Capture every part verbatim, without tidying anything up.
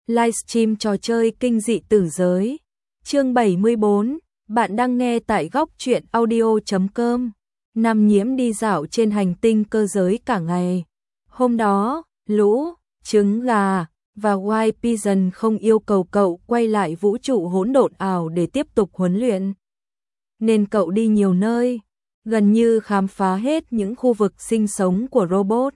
Livestream trò chơi kinh dị tử giới. Chương bảy mươi bốn, bạn đang nghe tại góc truyện audio chấm com. Nam Nhiễm đi dạo trên hành tinh cơ giới cả ngày. Hôm đó, Lũ, Trứng Gà và White Pigeon không yêu cầu cậu quay lại vũ trụ hỗn độn ảo để tiếp tục huấn luyện. Nên cậu đi nhiều nơi, gần như khám phá hết những khu vực sinh sống của robot.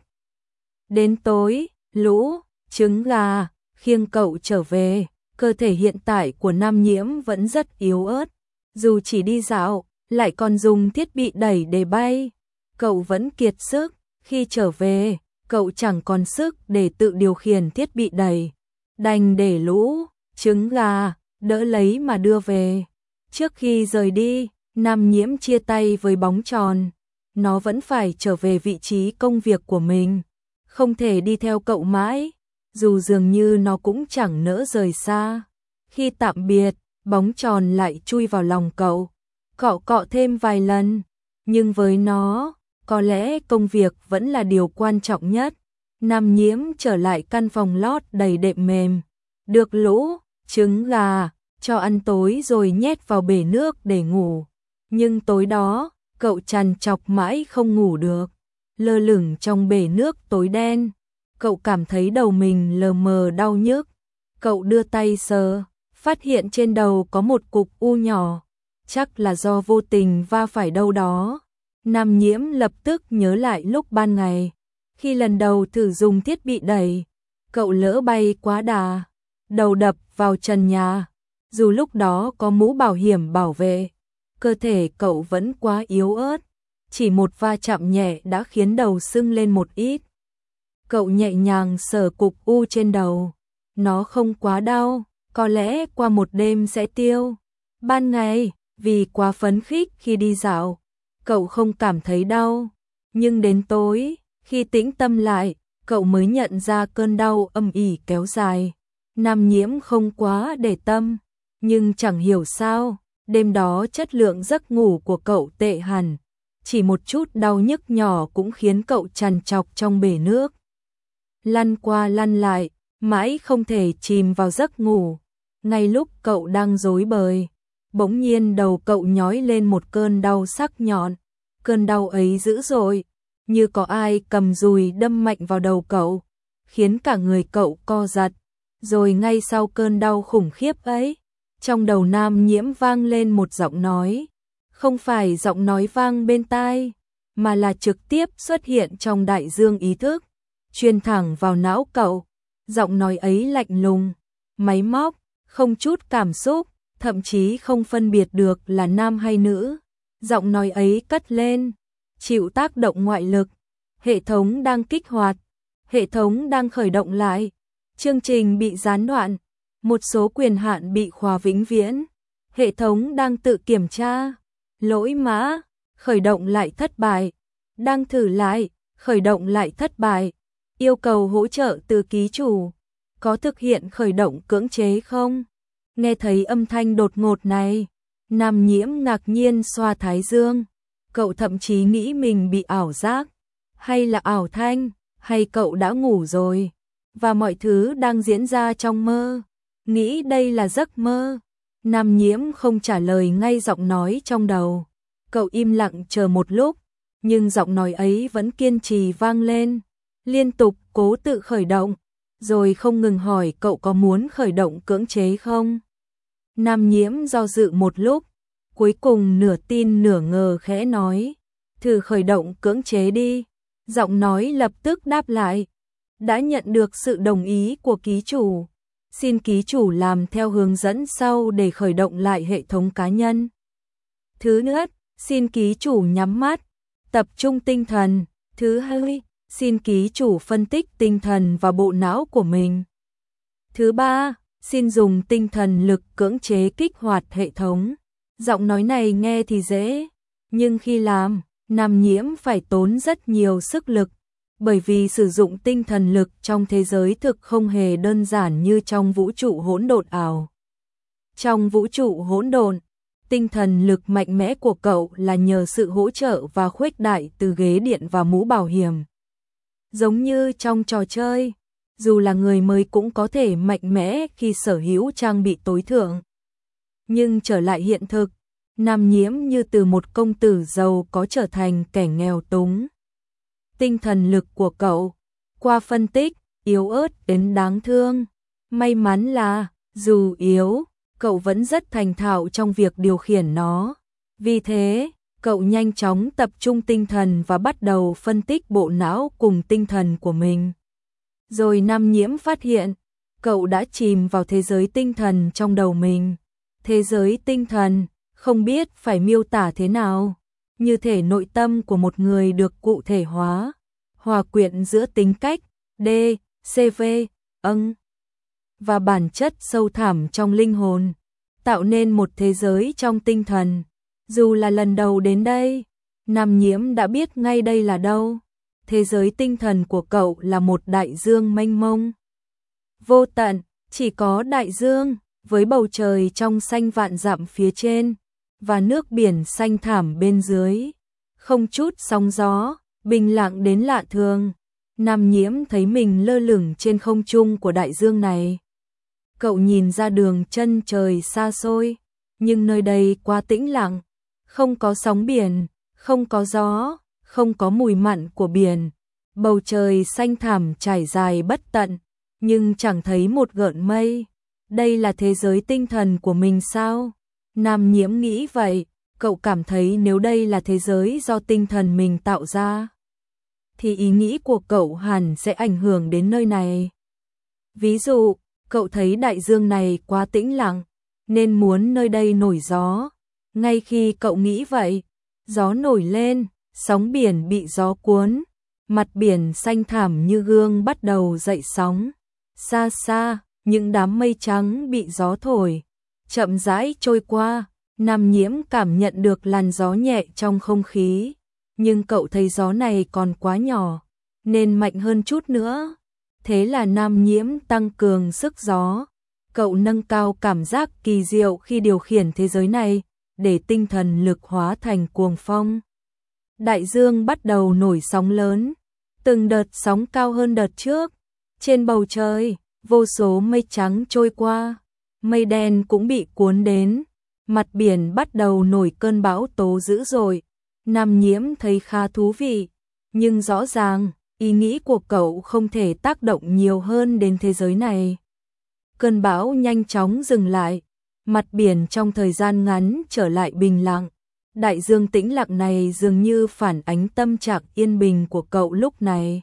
Đến tối, Lũ, Trứng Gà khiêng cậu trở về. Cơ thể hiện tại của Nam Nhiễm vẫn rất yếu ớt, dù chỉ đi dạo, lại còn dùng thiết bị đẩy để bay. Cậu vẫn kiệt sức, khi trở về, cậu chẳng còn sức để tự điều khiển thiết bị đẩy. Đành để Lũ, Trứng Gà đỡ lấy mà đưa về. Trước khi rời đi, Nam Nhiễm chia tay với bóng tròn. Nó vẫn phải trở về vị trí công việc của mình, không thể đi theo cậu mãi, dù dường như nó cũng chẳng nỡ rời xa. Khi tạm biệt, bóng tròn lại chui vào lòng cậu, cọ cọ thêm vài lần. Nhưng với nó, có lẽ công việc vẫn là điều quan trọng nhất. Nam Nhiễm trở lại căn phòng lót đầy đệm mềm, được Lũ, Trứng Gà cho ăn tối rồi nhét vào bể nước để ngủ. Nhưng tối đó, cậu trằn trọc mãi không ngủ được. Lơ lửng trong bể nước tối đen, cậu cảm thấy đầu mình lờ mờ đau nhức. Cậu đưa tay sờ, phát hiện trên đầu có một cục u nhỏ, chắc là do vô tình va phải đâu đó. Nam Nhiễm lập tức nhớ lại lúc ban ngày, khi lần đầu thử dùng thiết bị đẩy, cậu lỡ bay quá đà, đầu đập vào trần nhà. Dù lúc đó có mũ bảo hiểm bảo vệ, cơ thể cậu vẫn quá yếu ớt, chỉ một va chạm nhẹ đã khiến đầu sưng lên một ít. Cậu nhẹ nhàng sờ cục u trên đầu, nó không quá đau, có lẽ qua một đêm sẽ tiêu. Ban ngày, vì quá phấn khích khi đi dạo, cậu không cảm thấy đau, nhưng đến tối, khi tĩnh tâm lại, cậu mới nhận ra cơn đau âm ỉ kéo dài. Nam Nhiễm không quá để tâm, nhưng chẳng hiểu sao, đêm đó chất lượng giấc ngủ của cậu tệ hẳn, chỉ một chút đau nhức nhỏ cũng khiến cậu trằn trọc trong bể nước, lăn qua lăn lại, mãi không thể chìm vào giấc ngủ. Ngay lúc cậu đang rối bời, bỗng nhiên đầu cậu nhói lên một cơn đau sắc nhọn. Cơn đau ấy dữ dội, như có ai cầm dùi đâm mạnh vào đầu cậu, khiến cả người cậu co giật. Rồi ngay sau cơn đau khủng khiếp ấy, trong đầu Nam Nhiễm vang lên một giọng nói, không phải giọng nói vang bên tai, mà là trực tiếp xuất hiện trong đại dương ý thức, truyền thẳng vào não cậu. Giọng nói ấy lạnh lùng, máy móc, không chút cảm xúc, thậm chí không phân biệt được là nam hay nữ. Giọng nói ấy cất lên, chịu tác động ngoại lực, hệ thống đang kích hoạt, hệ thống đang khởi động lại, chương trình bị gián đoạn, một số quyền hạn bị khóa vĩnh viễn, hệ thống đang tự kiểm tra, lỗi mã, khởi động lại thất bại, đang thử lại, khởi động lại thất bại, yêu cầu hỗ trợ từ ký chủ, có thực hiện khởi động cưỡng chế không? Nghe thấy âm thanh đột ngột này, Nam Nhiễm ngạc nhiên xoa thái dương, cậu thậm chí nghĩ mình bị ảo giác, hay là ảo thanh, hay cậu đã ngủ rồi, và mọi thứ đang diễn ra trong mơ, nghĩ đây là giấc mơ. Nam Nhiễm không trả lời ngay giọng nói trong đầu, cậu im lặng chờ một lúc, nhưng giọng nói ấy vẫn kiên trì vang lên, liên tục cố tự khởi động, rồi không ngừng hỏi cậu có muốn khởi động cưỡng chế không. Nam Nhiễm do dự một lúc, cuối cùng nửa tin nửa ngờ khẽ nói, thử khởi động cưỡng chế đi. Giọng nói lập tức đáp lại, đã nhận được sự đồng ý của ký chủ, xin ký chủ làm theo hướng dẫn sau để khởi động lại hệ thống cá nhân. Thứ nhất, xin ký chủ nhắm mắt, tập trung tinh thần. Thứ hai, xin ký chủ phân tích tinh thần và bộ não của mình. Thứ ba, xin dùng tinh thần lực cưỡng chế kích hoạt hệ thống. Giọng nói này nghe thì dễ, nhưng khi làm, Nam Nhiễm phải tốn rất nhiều sức lực, bởi vì sử dụng tinh thần lực trong thế giới thực không hề đơn giản như trong vũ trụ hỗn độn ảo. Trong vũ trụ hỗn độn, tinh thần lực mạnh mẽ của cậu là nhờ sự hỗ trợ và khuếch đại từ ghế điện và mũ bảo hiểm. Giống như trong trò chơi, dù là người mới cũng có thể mạnh mẽ khi sở hữu trang bị tối thượng. Nhưng trở lại hiện thực, Nam Nhiễm như từ một công tử giàu có trở thành kẻ nghèo túng. Tinh thần lực của cậu, qua phân tích, yếu ớt đến đáng thương. May mắn là, dù yếu, cậu vẫn rất thành thạo trong việc điều khiển nó. Vì thế, cậu nhanh chóng tập trung tinh thần và bắt đầu phân tích bộ não cùng tinh thần của mình. Rồi Nam Nhiễm phát hiện, cậu đã chìm vào thế giới tinh thần trong đầu mình. Thế giới tinh thần, không biết phải miêu tả thế nào, như thể nội tâm của một người được cụ thể hóa, hòa quyện giữa tính cách, D, C V, âng, và bản chất sâu thẳm trong linh hồn, tạo nên một thế giới trong tinh thần. Dù là lần đầu đến đây, Nam Nhiễm đã biết ngay đây là đâu. Thế giới tinh thần của cậu là một đại dương mênh mông, vô tận, chỉ có đại dương, với bầu trời trong xanh vạn dặm phía trên, và nước biển xanh thẳm bên dưới, không chút sóng gió, bình lặng đến lạ thường. Nam Nhiễm thấy mình lơ lửng trên không trung của đại dương này. Cậu nhìn ra đường chân trời xa xôi, nhưng nơi đây quá tĩnh lặng, không có sóng biển, không có gió, không có mùi mặn của biển. Bầu trời xanh thẳm trải dài bất tận, nhưng chẳng thấy một gợn mây. Đây là thế giới tinh thần của mình sao? Nam Nhiễm nghĩ vậy, cậu cảm thấy nếu đây là thế giới do tinh thần mình tạo ra, thì ý nghĩ của cậu hẳn sẽ ảnh hưởng đến nơi này. Ví dụ, cậu thấy đại dương này quá tĩnh lặng, nên muốn nơi đây nổi gió. Ngay khi cậu nghĩ vậy, gió nổi lên, sóng biển bị gió cuốn, mặt biển xanh thẳm như gương bắt đầu dậy sóng. Xa xa, những đám mây trắng bị gió thổi, chậm rãi trôi qua. Nam Nhiễm cảm nhận được làn gió nhẹ trong không khí, nhưng cậu thấy gió này còn quá nhỏ, nên mạnh hơn chút nữa. Thế là Nam Nhiễm tăng cường sức gió. Cậu nâng cao cảm giác kỳ diệu khi điều khiển thế giới này, để tinh thần lực hóa thành cuồng phong. Đại dương bắt đầu nổi sóng lớn, từng đợt sóng cao hơn đợt trước. Trên bầu trời, vô số mây trắng trôi qua, mây đen cũng bị cuốn đến, mặt biển bắt đầu nổi cơn bão tố dữ dội. Nam Nhiễm thấy khá thú vị, nhưng rõ ràng, ý nghĩ của cậu không thể tác động nhiều hơn đến thế giới này. Cơn bão nhanh chóng dừng lại, mặt biển trong thời gian ngắn trở lại bình lặng. Đại dương tĩnh lặng này dường như phản ánh tâm trạng yên bình của cậu lúc này.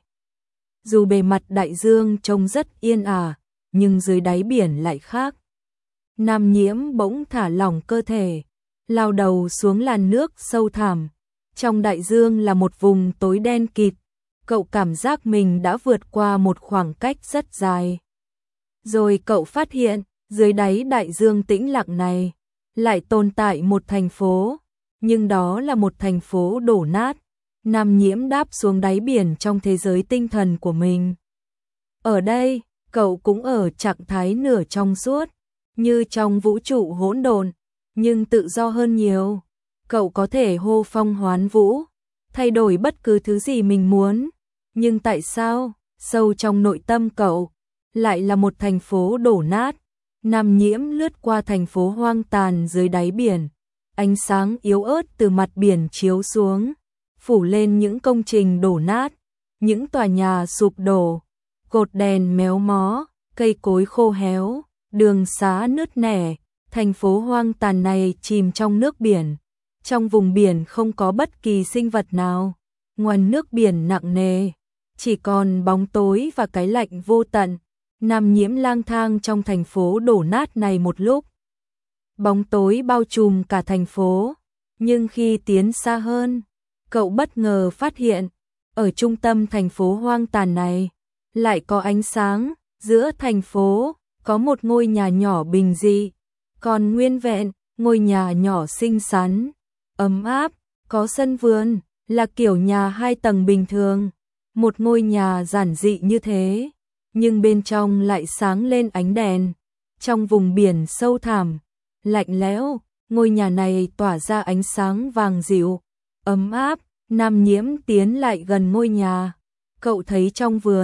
Dù bề mặt đại dương trông rất yên ả, nhưng dưới đáy biển lại khác. Nam Nhiễm bỗng thả lỏng cơ thể, lao đầu xuống làn nước sâu thẳm. Trong đại dương là một vùng tối đen kịt, cậu cảm giác mình đã vượt qua một khoảng cách rất dài. Rồi cậu phát hiện, dưới đáy đại dương tĩnh lặng này, lại tồn tại một thành phố, nhưng đó là một thành phố đổ nát. Nam Nhiễm đáp xuống đáy biển trong thế giới tinh thần của mình. Ở đây, cậu cũng ở trạng thái nửa trong suốt, như trong vũ trụ hỗn độn, nhưng tự do hơn nhiều. Cậu có thể hô phong hoán vũ, thay đổi bất cứ thứ gì mình muốn. Nhưng tại sao, sâu trong nội tâm cậu, lại là một thành phố đổ nát? Nam Nhiễm lướt qua thành phố hoang tàn dưới đáy biển. Ánh sáng yếu ớt từ mặt biển chiếu xuống, phủ lên những công trình đổ nát, những tòa nhà sụp đổ, cột đèn méo mó, cây cối khô héo, đường xá nứt nẻ. Thành phố hoang tàn này chìm trong nước biển. Trong vùng biển không có bất kỳ sinh vật nào. Ngoài nước biển nặng nề, chỉ còn bóng tối và cái lạnh vô tận. Nam Nhiễm lang thang trong thành phố đổ nát này một lúc. Bóng tối bao trùm cả thành phố, nhưng khi tiến xa hơn, cậu bất ngờ phát hiện, ở trung tâm thành phố hoang tàn này, lại có ánh sáng. Giữa thành phố, có một ngôi nhà nhỏ bình dị, còn nguyên vẹn, ngôi nhà nhỏ xinh xắn, ấm áp, có sân vườn, là kiểu nhà hai tầng bình thường. Một ngôi nhà giản dị như thế, nhưng bên trong lại sáng lên ánh đèn. Trong vùng biển sâu thẳm, lạnh lẽo, ngôi nhà này tỏa ra ánh sáng vàng dịu, ấm áp. Nam Nhiễm tiến lại gần ngôi nhà. Cậu thấy trong vườn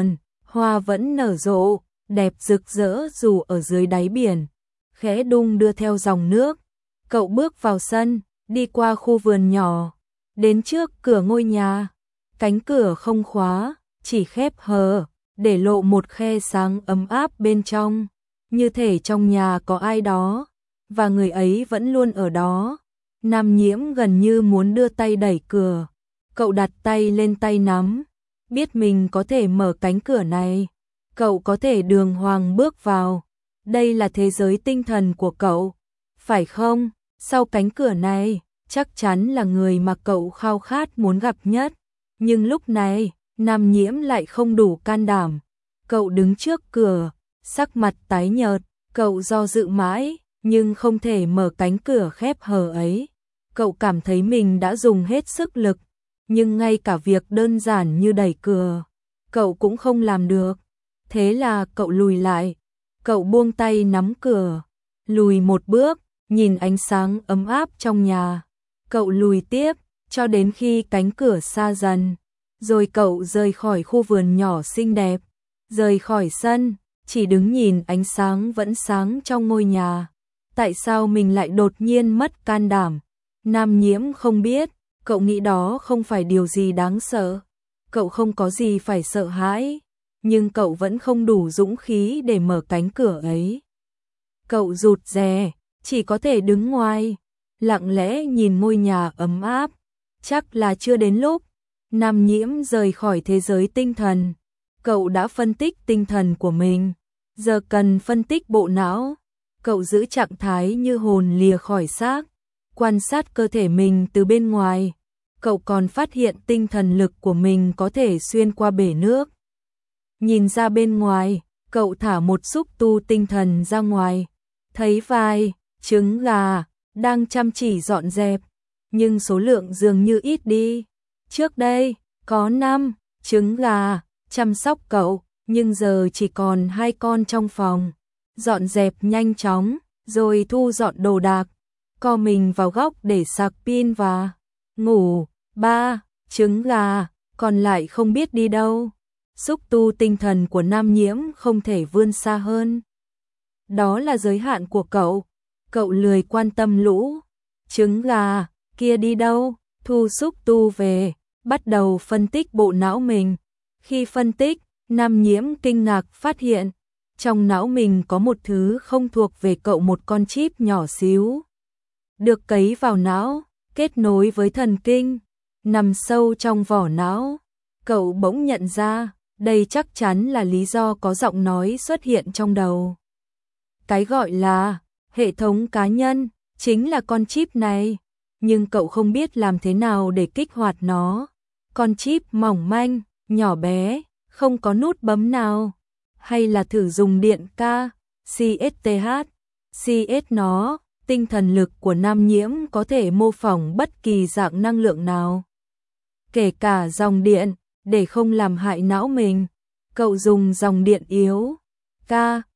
hoa vẫn nở rộ, đẹp rực rỡ dù ở dưới đáy biển, khẽ đung đưa theo dòng nước. Cậu bước vào sân, đi qua khu vườn nhỏ, đến trước cửa ngôi nhà. Cánh cửa không khóa, chỉ khép hờ, để lộ một khe sáng ấm áp bên trong, như thể trong nhà có ai đó, và người ấy vẫn luôn ở đó. Nam Nhiễm gần như muốn đưa tay đẩy cửa, cậu đặt tay lên tay nắm, biết mình có thể mở cánh cửa này, cậu có thể đường hoàng bước vào. Đây là thế giới tinh thần của cậu, phải không? Sau cánh cửa này, chắc chắn là người mà cậu khao khát muốn gặp nhất. Nhưng lúc này, Nam Nhiễm lại không đủ can đảm. Cậu đứng trước cửa, sắc mặt tái nhợt, cậu do dự mãi, nhưng không thể mở cánh cửa khép hờ ấy. Cậu cảm thấy mình đã dùng hết sức lực, nhưng ngay cả việc đơn giản như đẩy cửa, cậu cũng không làm được. Thế là cậu lùi lại, cậu buông tay nắm cửa, lùi một bước, nhìn ánh sáng ấm áp trong nhà. Cậu lùi tiếp, cho đến khi cánh cửa xa dần, rồi cậu rời khỏi khu vườn nhỏ xinh đẹp, rời khỏi sân, chỉ đứng nhìn ánh sáng vẫn sáng trong ngôi nhà. Tại sao mình lại đột nhiên mất can đảm? Nam Nhiễm không biết, cậu nghĩ đó không phải điều gì đáng sợ. Cậu không có gì phải sợ hãi, nhưng cậu vẫn không đủ dũng khí để mở cánh cửa ấy. Cậu rụt rè, chỉ có thể đứng ngoài, lặng lẽ nhìn ngôi nhà ấm áp. Chắc là chưa đến lúc Nam Nhiễm rời khỏi thế giới tinh thần. Cậu đã phân tích tinh thần của mình, giờ cần phân tích bộ não. Cậu giữ trạng thái như hồn lìa khỏi xác, quan sát cơ thể mình từ bên ngoài. Cậu còn phát hiện tinh thần lực của mình có thể xuyên qua bể nước. Nhìn ra bên ngoài, cậu thả một xúc tu tinh thần ra ngoài, thấy vài trứng gà đang chăm chỉ dọn dẹp, nhưng số lượng dường như ít đi. Trước đây, có năm trứng gà chăm sóc cậu, nhưng giờ chỉ còn hai con trong phòng. Dọn dẹp nhanh chóng, rồi thu dọn đồ đạc, co mình vào góc để sạc pin và ngủ. Ba trứng gà còn lại không biết đi đâu. Xúc tu tinh thần của Nam Nhiễm không thể vươn xa hơn. Đó là giới hạn của cậu. Cậu lười quan tâm lũ trứng gà kia đi đâu, thu xúc tu về, bắt đầu phân tích bộ não mình. Khi phân tích, Nam Nhiễm kinh ngạc phát hiện, trong não mình có một thứ không thuộc về cậu, một con chip nhỏ xíu, được cấy vào não, kết nối với thần kinh, nằm sâu trong vỏ não. Cậu bỗng nhận ra, đây chắc chắn là lý do có giọng nói xuất hiện trong đầu. Cái gọi là hệ thống cá nhân chính là con chip này, nhưng cậu không biết làm thế nào để kích hoạt nó. Con chip mỏng manh, nhỏ bé, không có nút bấm nào. Hay là thử dùng điện K, xê ét tê hát, xê ét nó, tinh thần lực của Nam Nhiễm có thể mô phỏng bất kỳ dạng năng lượng nào, kể cả dòng điện, để không làm hại não mình. Cậu dùng dòng điện yếu, K,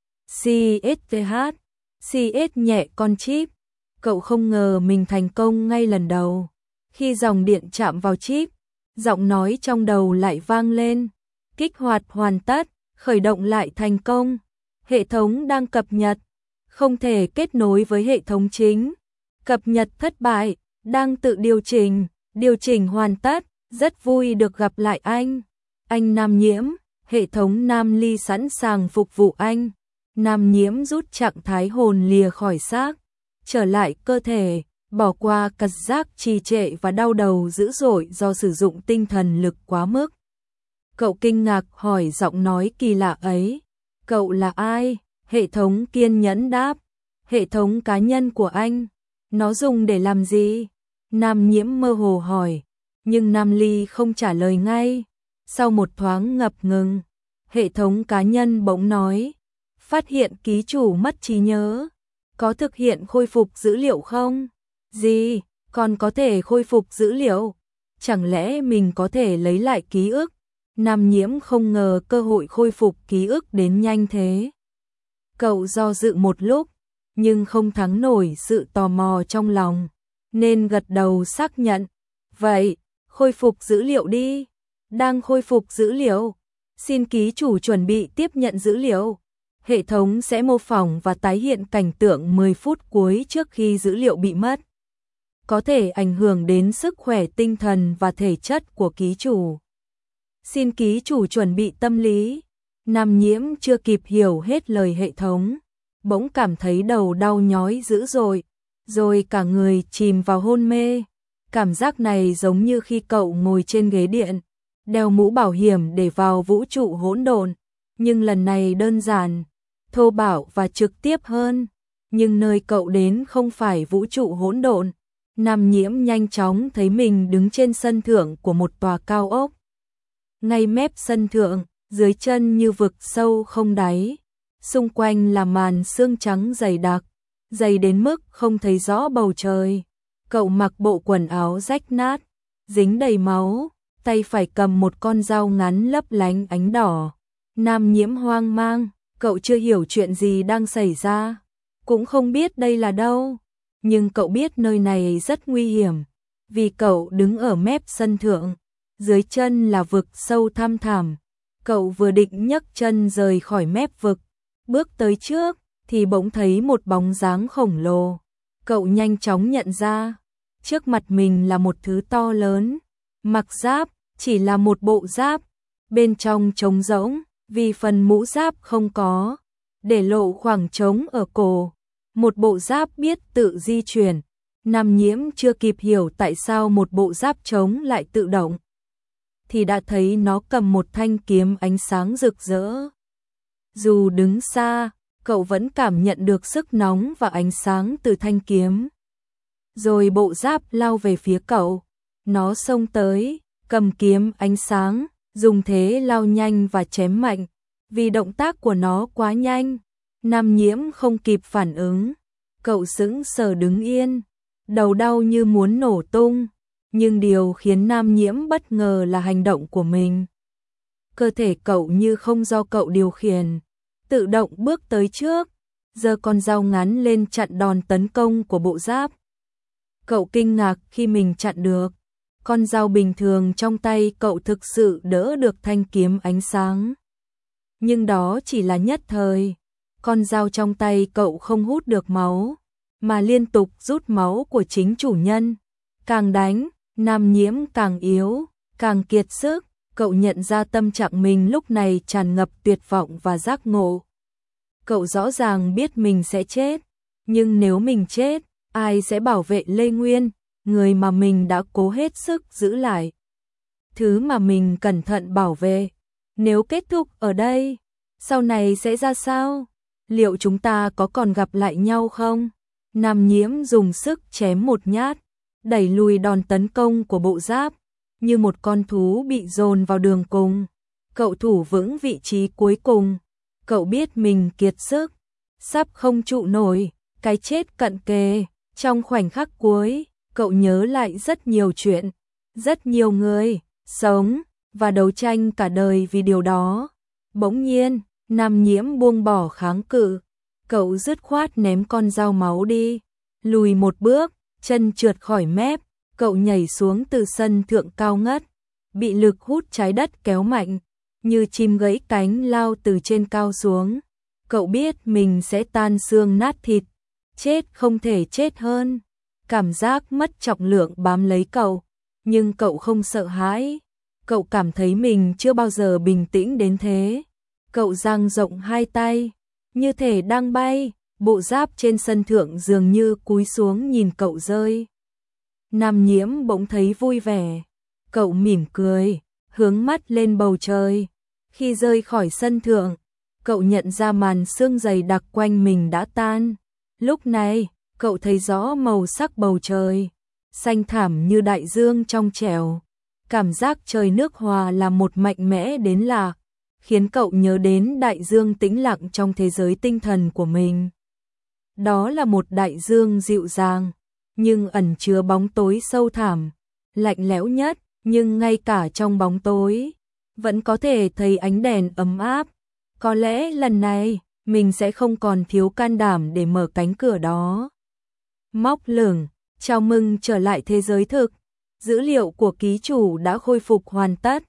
xê ét tê hát, xê ét nhẹ con chip. Cậu không ngờ mình thành công ngay lần đầu. Khi dòng điện chạm vào chip, giọng nói trong đầu lại vang lên. Kích hoạt hoàn tất, khởi động lại thành công. Hệ thống đang cập nhật, không thể kết nối với hệ thống chính. Cập nhật thất bại, đang tự điều chỉnh, điều chỉnh hoàn tất. Rất vui được gặp lại anh. Anh Nam Nhiễm, hệ thống Nam Ly sẵn sàng phục vụ anh. Nam Nhiễm rút trạng thái hồn lìa khỏi xác, trở lại cơ thể, bỏ qua cảm giác trì trệ và đau đầu dữ dội do sử dụng tinh thần lực quá mức. Cậu kinh ngạc hỏi giọng nói kỳ lạ ấy, cậu là ai? Hệ thống kiên nhẫn đáp, hệ thống cá nhân của anh. Nó dùng để làm gì? Nam Nhiễm mơ hồ hỏi, nhưng Nam Ly không trả lời ngay. Sau một thoáng ngập ngừng, hệ thống cá nhân bỗng nói, phát hiện ký chủ mất trí nhớ. Có thực hiện khôi phục dữ liệu không? Gì? Còn có thể khôi phục dữ liệu? Chẳng lẽ mình có thể lấy lại ký ức? Nam Nhiễm không ngờ cơ hội khôi phục ký ức đến nhanh thế. Cậu do dự một lúc, nhưng không thắng nổi sự tò mò trong lòng, nên gật đầu xác nhận. Vậy, khôi phục dữ liệu đi. Đang khôi phục dữ liệu. Xin ký chủ chuẩn bị tiếp nhận dữ liệu. Hệ thống sẽ mô phỏng và tái hiện cảnh tượng mười phút cuối trước khi dữ liệu bị mất. Có thể ảnh hưởng đến sức khỏe tinh thần và thể chất của ký chủ. Xin ký chủ chuẩn bị tâm lý. Nam Nhiễm chưa kịp hiểu hết lời hệ thống, bỗng cảm thấy đầu đau nhói dữ dội, rồi cả người chìm vào hôn mê. Cảm giác này giống như khi cậu ngồi trên ghế điện, đeo mũ bảo hiểm để vào vũ trụ hỗn độn, nhưng lần này đơn giản, thô bạo và trực tiếp hơn. Nhưng nơi cậu đến không phải vũ trụ hỗn độn. Nam Nhiễm nhanh chóng thấy mình đứng trên sân thượng của một tòa cao ốc. Ngay mép sân thượng, dưới chân như vực sâu không đáy, xung quanh là màn sương trắng dày đặc, dày đến mức không thấy rõ bầu trời. Cậu mặc bộ quần áo rách nát, dính đầy máu, tay phải cầm một con dao ngắn lấp lánh ánh đỏ. Nam Nhiễm hoang mang, cậu chưa hiểu chuyện gì đang xảy ra, cũng không biết đây là đâu, nhưng cậu biết nơi này rất nguy hiểm, vì cậu đứng ở mép sân thượng, dưới chân là vực sâu thăm thẳm. Cậu vừa định nhấc chân rời khỏi mép vực, bước tới trước, thì bỗng thấy một bóng dáng khổng lồ. Cậu nhanh chóng nhận ra, trước mặt mình là một thứ to lớn, mặc giáp, chỉ là một bộ giáp, bên trong trống rỗng, vì phần mũ giáp không có, để lộ khoảng trống ở cổ. Một bộ giáp biết tự di chuyển. Nam Nhiễm chưa kịp hiểu tại sao một bộ giáp trống lại tự động, thì đã thấy nó cầm một thanh kiếm ánh sáng rực rỡ. Dù đứng xa, cậu vẫn cảm nhận được sức nóng và ánh sáng từ thanh kiếm. Rồi bộ giáp lao về phía cậu. Nó xông tới, cầm kiếm ánh sáng, dùng thế lao nhanh và chém mạnh. Vì động tác của nó quá nhanh, Nam Nhiễm không kịp phản ứng. Cậu sững sờ đứng yên, đầu đau như muốn nổ tung. Nhưng điều khiến Nam Nhiễm bất ngờ là hành động của mình. Cơ thể cậu như không do cậu điều khiển, tự động bước tới trước, giơ con dao ngắn lên chặn đòn tấn công của bộ giáp. Cậu kinh ngạc khi mình chặn được. Con dao bình thường trong tay cậu thực sự đỡ được thanh kiếm ánh sáng. Nhưng đó chỉ là nhất thời. Con dao trong tay cậu không hút được máu, mà liên tục rút máu của chính chủ nhân. Càng đánh, Nam Nhiễm càng yếu, càng kiệt sức. Cậu nhận ra tâm trạng mình lúc này tràn ngập tuyệt vọng và giác ngộ. Cậu rõ ràng biết mình sẽ chết, nhưng nếu mình chết, ai sẽ bảo vệ Lê Nguyên, người mà mình đã cố hết sức giữ lại, thứ mà mình cẩn thận bảo vệ. Nếu kết thúc ở đây, sau này sẽ ra sao? Liệu chúng ta có còn gặp lại nhau không? Nam Nhiễm dùng sức chém một nhát, đẩy lùi đòn tấn công của bộ giáp, như một con thú bị dồn vào đường cùng. Cậu thủ vững vị trí cuối cùng. Cậu biết mình kiệt sức, sắp không trụ nổi, cái chết cận kề. Trong khoảnh khắc cuối, cậu nhớ lại rất nhiều chuyện, rất nhiều người, sống, và đấu tranh cả đời vì điều đó. Bỗng nhiên, Nam Nhiễm buông bỏ kháng cự. Cậu dứt khoát ném con dao máu đi, lùi một bước, chân trượt khỏi mép. Cậu nhảy xuống từ sân thượng cao ngất, bị lực hút trái đất kéo mạnh, như chim gãy cánh lao từ trên cao xuống. Cậu biết mình sẽ tan xương nát thịt, chết không thể chết hơn. Cảm giác mất trọng lượng bám lấy cậu, nhưng cậu không sợ hãi. Cậu cảm thấy mình chưa bao giờ bình tĩnh đến thế. Cậu dang rộng hai tay, như thể đang bay. Bộ giáp trên sân thượng dường như cúi xuống nhìn cậu rơi. Nam Nhiễm bỗng thấy vui vẻ. Cậu mỉm cười, hướng mắt lên bầu trời. Khi rơi khỏi sân thượng, cậu nhận ra màn sương dày đặc quanh mình đã tan. Lúc này, cậu thấy rõ màu sắc bầu trời, xanh thẳm như đại dương trong trẻo. Cảm giác trời nước hòa là một mạnh mẽ đến lạ, khiến cậu nhớ đến đại dương tĩnh lặng trong thế giới tinh thần của mình. Đó là một đại dương dịu dàng, nhưng ẩn chứa bóng tối sâu thẳm, lạnh lẽo nhất, nhưng ngay cả trong bóng tối, vẫn có thể thấy ánh đèn ấm áp. Có lẽ lần này, mình sẽ không còn thiếu can đảm để mở cánh cửa đó. Móc lửng, chào mừng trở lại thế giới thực. Dữ liệu của ký chủ đã khôi phục hoàn tất.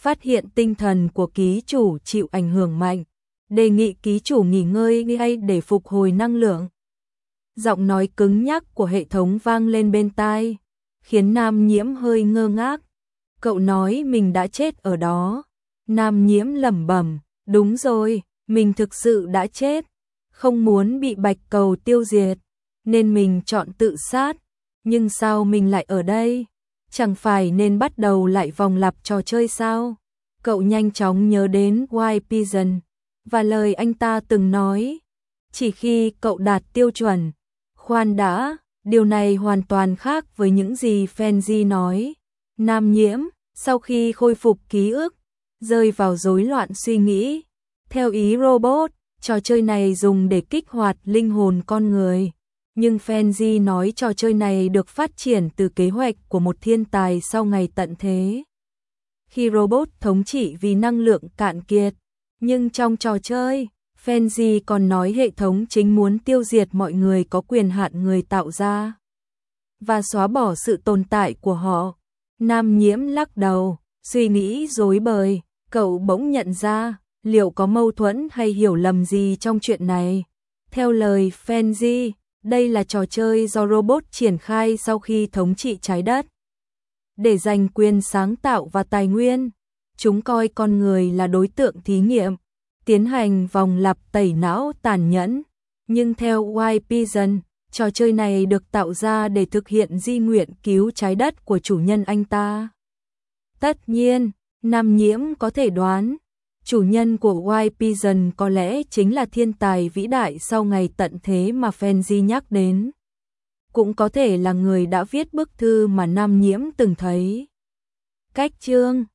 phát hiện tinh thần của ký chủ chịu ảnh hưởng mạnh, đề nghị ký chủ nghỉ ngơi ngay để phục hồi năng lượng. Giọng nói cứng nhắc của hệ thống vang lên bên tai, khiến Nam Nhiễm hơi ngơ ngác. Cậu nói mình đã chết ở đó. Nam Nhiễm lẩm bẩm, đúng rồi, mình thực sự đã chết, không muốn bị bạch cầu tiêu diệt, nên mình chọn tự sát. Nhưng sao mình lại ở đây? Chẳng phải nên bắt đầu lại vòng lặp trò chơi sao? Cậu nhanh chóng nhớ đến White Pigeon và lời anh ta từng nói, chỉ khi cậu đạt tiêu chuẩn. Khoan đã, điều này hoàn toàn khác với những gì Fenji nói. Nam Nhiễm, sau khi khôi phục ký ức, rơi vào rối loạn suy nghĩ. Theo ý robot, trò chơi này dùng để kích hoạt linh hồn con người. Nhưng Fenji nói trò chơi này được phát triển từ kế hoạch của một thiên tài sau ngày tận thế, khi robot thống trị vì năng lượng cạn kiệt. Nhưng trong trò chơi, Fenji còn nói hệ thống chính muốn tiêu diệt mọi người có quyền hạn người tạo ra và xóa bỏ sự tồn tại của họ. Nam Nhiễm lắc đầu, suy nghĩ rối bời. Cậu bỗng nhận ra, liệu có mâu thuẫn hay hiểu lầm gì trong chuyện này. Theo lời Fenji, đây là trò chơi do robot triển khai sau khi thống trị trái đất. Để giành quyền sáng tạo và tài nguyên, chúng coi con người là đối tượng thí nghiệm, tiến hành vòng lặp tẩy não tàn nhẫn. Nhưng theo White Pigeon, trò chơi này được tạo ra để thực hiện di nguyện cứu trái đất của chủ nhân anh ta. Tất nhiên, Nam Nhiễm có thể đoán, chủ nhân của White Pigeon có lẽ chính là thiên tài vĩ đại sau ngày tận thế mà Fenji nhắc đến. Cũng có thể là người đã viết bức thư mà Nam Nhiễm từng thấy. Cách chương